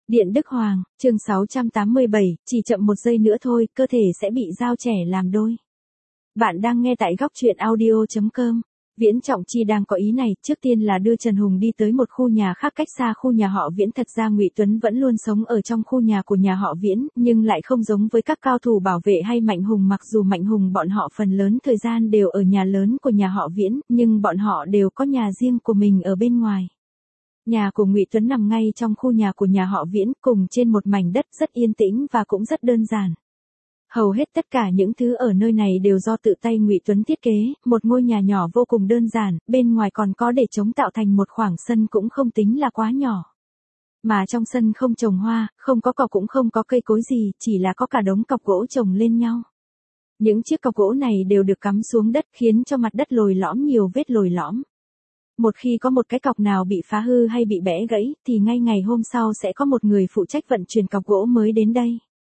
Điện Đức Hoàng, chương 687, chỉ chậm một giây nữa thôi, cơ thể sẽ bị dao chẻ làm đôi. Bạn đang nghe tại góc truyện audio.com. Viễn Trọng Chi đang có ý này, trước tiên là đưa Trần Hùng đi tới một khu nhà khác cách xa khu nhà họ Viễn. Thật ra Ngụy Tuấn vẫn luôn sống ở trong khu nhà của nhà họ Viễn, nhưng lại không giống với các cao thủ bảo vệ hay Mạnh Hùng. Mặc dù Mạnh Hùng bọn họ phần lớn thời gian đều ở nhà lớn của nhà họ Viễn, nhưng bọn họ đều có nhà riêng của mình ở bên ngoài. Nhà của Ngụy Tuấn nằm ngay trong khu nhà của nhà họ Viễn, cùng trên một mảnh đất rất yên tĩnh và cũng rất đơn giản. Hầu hết tất cả những thứ ở nơi này đều do tự tay Ngụy Tuấn thiết kế, một ngôi nhà nhỏ vô cùng đơn giản, bên ngoài còn có để trống tạo thành một khoảng sân cũng không tính là quá nhỏ. Mà trong sân không trồng hoa, không có cỏ cũng không có cây cối gì, chỉ là có cả đống cọc gỗ chồng lên nhau. Những chiếc cọc gỗ này đều được cắm xuống đất khiến cho mặt đất lồi lõm, nhiều vết lồi lõm. Một khi có một cái cọc nào bị phá hư hay bị bẽ gãy, thì ngay ngày hôm sau sẽ có một người phụ trách vận chuyển cọc gỗ mới đến đây.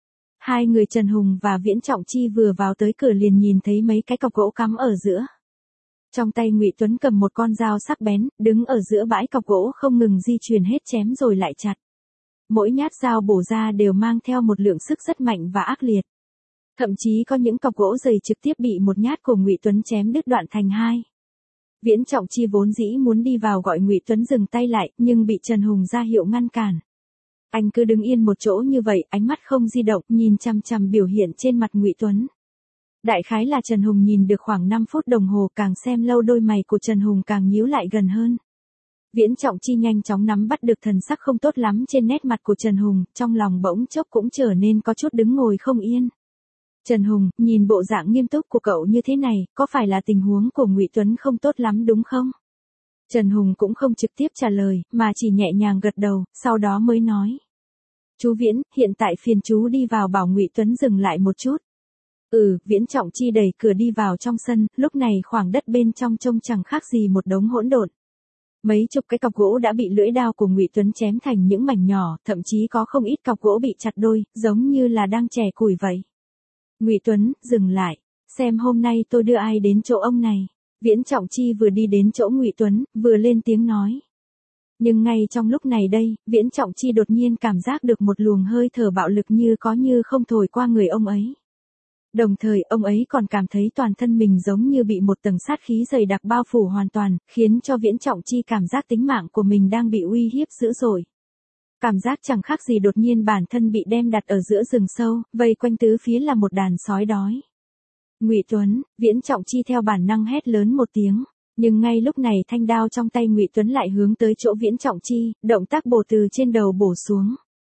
Hai người Trần Hùng và Viễn Trọng Chi vừa vào tới cửa liền nhìn thấy mấy cái cọc gỗ cắm ở giữa. Trong tay Ngụy Tuấn cầm một con dao sắc bén, đứng ở giữa bãi cọc gỗ không ngừng di chuyển hết chém rồi lại chặt. Mỗi nhát dao bổ ra đều mang theo một lượng sức rất mạnh và ác liệt. Thậm chí có những cọc gỗ dày trực tiếp bị một nhát của Ngụy Tuấn chém đứt đoạn thành hai. Viễn Trọng Chi vốn dĩ muốn đi vào gọi Ngụy Tuấn dừng tay lại, nhưng bị Trần Hùng ra hiệu ngăn cản. Anh cứ đứng yên một chỗ như vậy, ánh mắt không di động, nhìn chằm chằm biểu hiện trên mặt Ngụy Tuấn. Đại khái là Trần Hùng nhìn được khoảng 5 phút đồng hồ, càng xem lâu đôi mày của Trần Hùng càng nhíu lại gần hơn. Viễn Trọng Chi nhanh chóng nắm bắt được thần sắc không tốt lắm trên nét mặt của Trần Hùng, trong lòng bỗng chốc cũng trở nên có chút đứng ngồi không yên. Trần Hùng, nhìn bộ dạng nghiêm túc của cậu như thế này, có phải là tình huống của Ngụy Tuấn không tốt lắm đúng không? Trần Hùng cũng không trực tiếp trả lời, mà chỉ nhẹ nhàng gật đầu, sau đó mới nói. Chú Viễn, hiện tại phiền chú đi vào bảo Ngụy Tuấn dừng lại một chút. Viễn Trọng Chi đẩy cửa đi vào trong sân, lúc này khoảng đất bên trong trông chẳng khác gì một đống hỗn độn. Mấy chục cái cọc gỗ đã bị lưỡi dao của Ngụy Tuấn chém thành những mảnh nhỏ, thậm chí có không ít cọc gỗ bị chặt đôi, giống như là đang chẻ củi vậy. Ngụy Tuấn, dừng lại, xem hôm nay tôi đưa ai đến chỗ ông này. Viễn Trọng Chi vừa đi đến chỗ Ngụy Tuấn, vừa lên tiếng nói. Nhưng ngay trong lúc này đây, Viễn Trọng Chi đột nhiên cảm giác được một luồng hơi thở bạo lực như có như không thổi qua người ông ấy. Đồng thời, ông ấy còn cảm thấy toàn thân mình giống như bị một tầng sát khí dày đặc bao phủ hoàn toàn, khiến cho Viễn Trọng Chi cảm giác tính mạng của mình đang bị uy hiếp dữ dội. Cảm giác chẳng khác gì đột nhiên bản thân bị đem đặt ở giữa rừng sâu, vây quanh tứ phía là một đàn sói đói. Ngụy Tuấn, Viễn Trọng Chi theo bản năng hét lớn một tiếng, nhưng ngay lúc này thanh đao trong tay Ngụy Tuấn lại hướng tới chỗ Viễn Trọng Chi, động tác bổ từ trên đầu bổ xuống.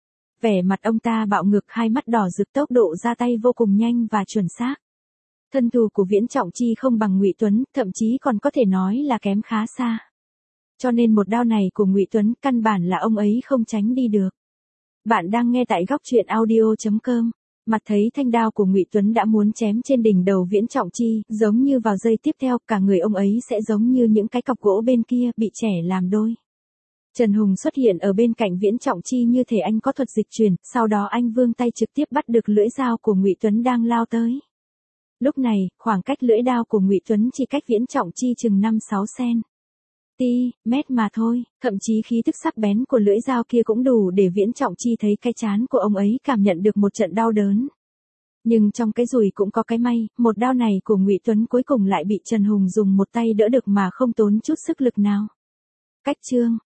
Vẻ mặt ông ta bạo ngược, hai mắt đỏ rực, tốc độ ra tay vô cùng nhanh và chuẩn xác. Thân thủ của Viễn Trọng Chi không bằng Ngụy Tuấn, thậm chí còn có thể nói là kém khá xa. Cho nên một đao này của Ngụy Tuấn căn bản là ông ấy không tránh đi được. Bạn đang nghe tại góc truyện audio.com. Mặt thấy thanh đao của Ngụy Tuấn đã muốn chém trên đỉnh đầu Viễn Trọng Chi, giống như vào giây tiếp theo, cả người ông ấy sẽ giống như những cái cọc gỗ bên kia, bị chẻ làm đôi. Trần Hùng xuất hiện ở bên cạnh Viễn Trọng Chi như thể anh có thuật dịch chuyển, sau đó anh vươn tay trực tiếp bắt được lưỡi dao của Ngụy Tuấn đang lao tới. Lúc này, khoảng cách lưỡi dao của Ngụy Tuấn chỉ cách Viễn Trọng Chi chừng 5-6 cm mà thôi, thậm chí khí tức sắc bén của lưỡi dao kia cũng đủ để Viễn Trọng Chi thấy cái trán của ông ấy cảm nhận được một trận đau đớn. Nhưng trong cái rủi cũng có cái may, một đao này của Ngụy Tuấn cuối cùng lại bị Trần Hùng dùng một tay đỡ được mà không tốn chút sức lực nào. Cách chương